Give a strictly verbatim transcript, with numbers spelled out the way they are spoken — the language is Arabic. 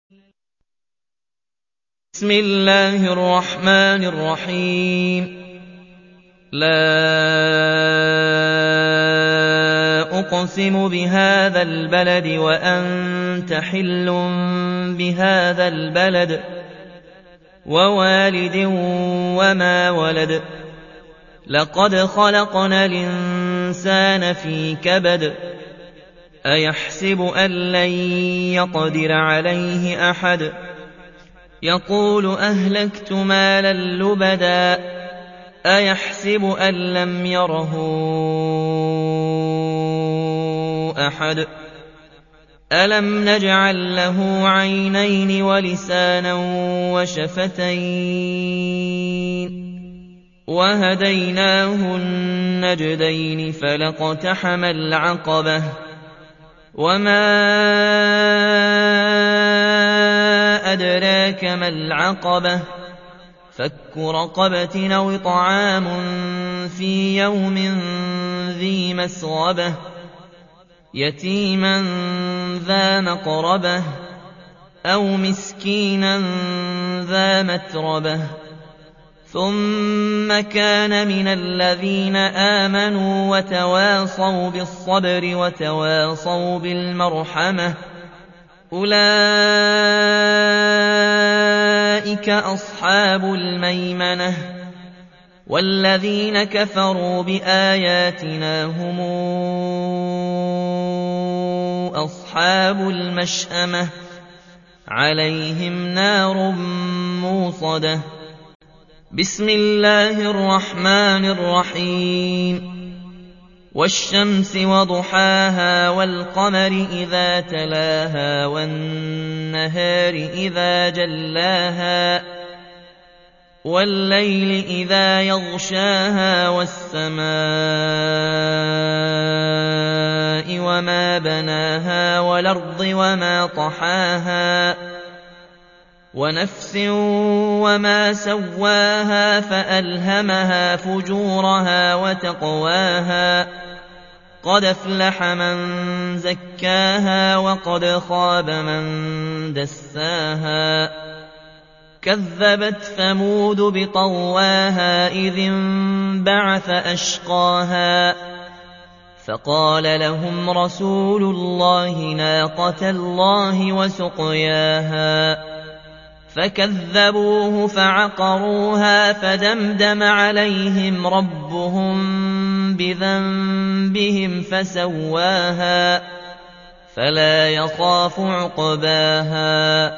بسم الله الرحمن الرحيم. لا أقسم بهذا البلد وأنت حل بهذا البلد ووالد وما ولد. لقد خلقنا الإنسان في كبد. أيحسب أن لن يقدر عليه أحد. يقول أهلكت مالا لبدا. أيحسب أن لم يره أحد. ألم نجعل له عينين ولسانا وشفتين وهديناه النجدين فلاقتحم العقبة وما أدراك ما العقبة. فك رقبة أو طعام في يوم ذي مسغبة يتيما ذا مقربة أو مسكينا ذا متربة ثم كان من الذين آمنوا وتواصوا بالصبر وتواصوا بالمرحمة أولئك أصحاب الميمنة. والذين كفروا بآياتنا هم أصحاب المشأمة عليهم نار موصدة. بسم الله الرحمن الرحيم. والشمس وضحاها والقمر إذا تلاها والنهار إذا جلاها والليل إذا يغشاها والسماء وما بناها والأرض وما طحاها ونفس وما سواها فألهمها فجورها وتقواها. قد أفلح من زكاها وقد خاب من دساها. كذبت ثمود بطغواها إذ انبعث أشقاها فقال لهم رسول الله ناقة الله وسقياها فكذبوه فعقروها فدمدم عليهم ربهم بذنبهم فسواها فلا يخاف عقباها.